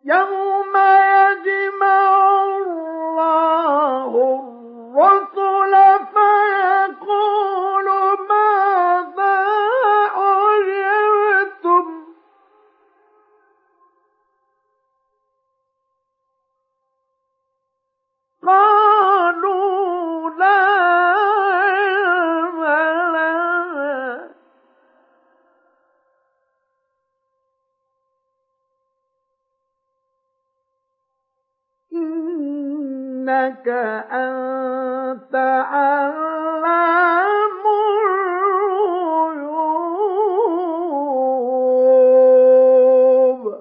يوم يجمع الله الرسل فيقول ماذا أجبتم قالوا لا علم لنا إنك أنت علام الغيوب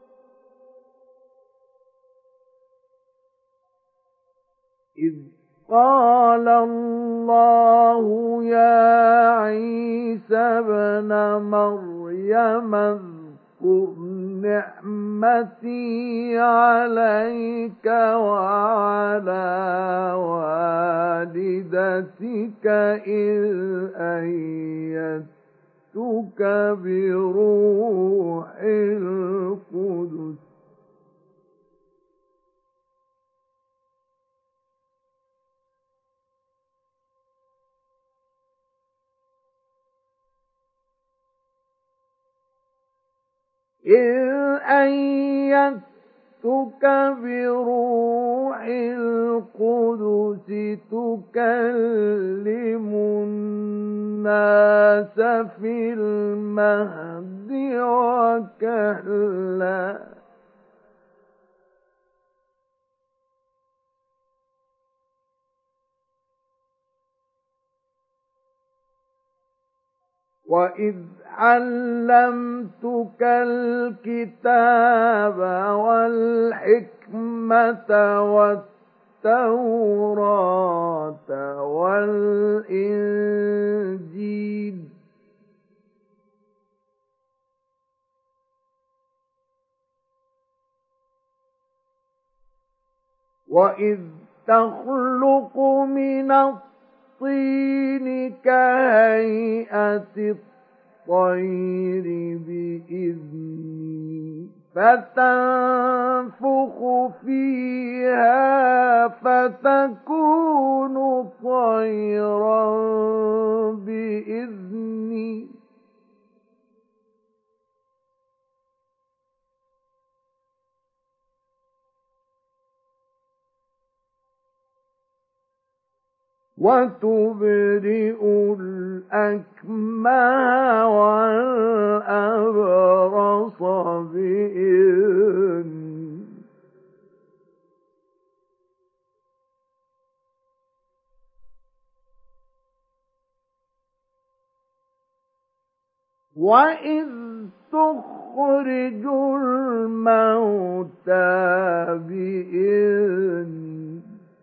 إذ قال الله يا عيسى ابن مريم اذكر نعمتي عليك وعلى والدتك إذ أيدتك بروح القدس بروح القدس تكلم الناس في المهد وكهلا وإذ علمتك الكتاب والحكمة والتوراة والإنجيل وإذ تخلق من الطين كهيئة الطير بإذني فتنفخ فيها فتكون طيرا بإذني وتبرئ الأكمه والأبرص بإذني وإذ تخرج الموتى بإذني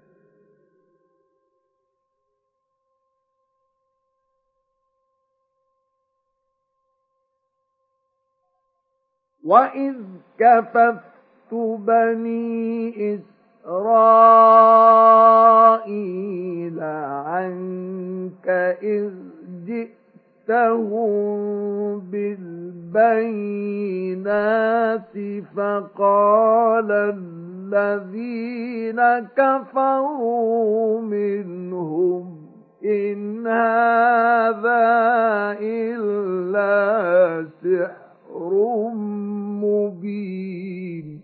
وإذ كففت بني إسرائيل عنك إذ جئتهم بالبينات فقال الذين كفروا منهم إن هذا إلا سحر مبين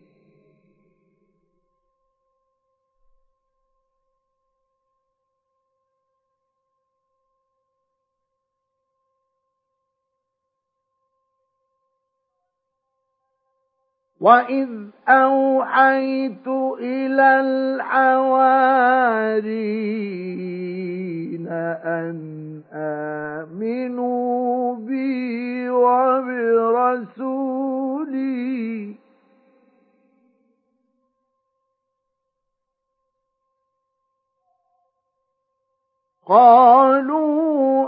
وإذ أوحيت إلى الحواريين أن آمنوا بي وبرسولي قالوا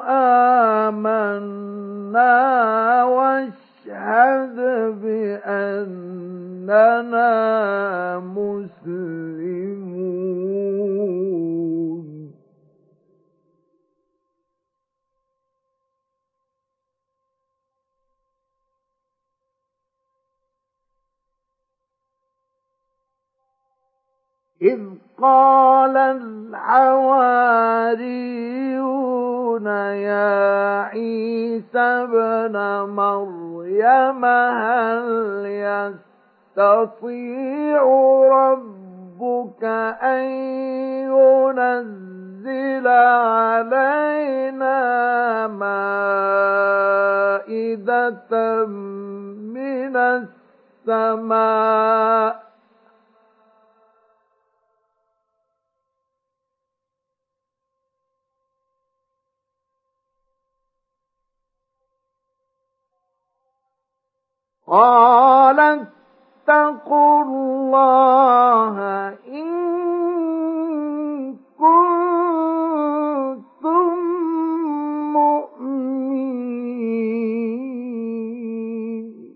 آمنا واشهد بأننا مسلمون إذ قال الحواريون يا عيسى ابن مريم هل يستطيع ربك أن ينزل علينا مائدة من السماء قال اتقوا الله إن كنتم مؤمنين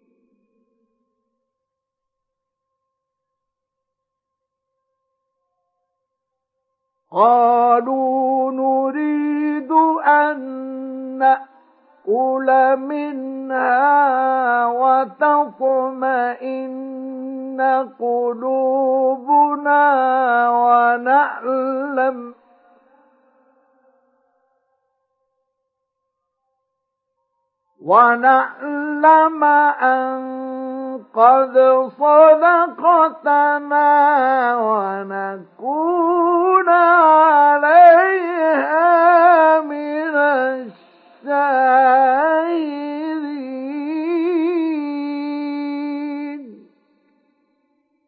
قالوا نريد أن نأكل منها وتطمئن قلوبنا ونعلم أن قد صدقتنا ونكون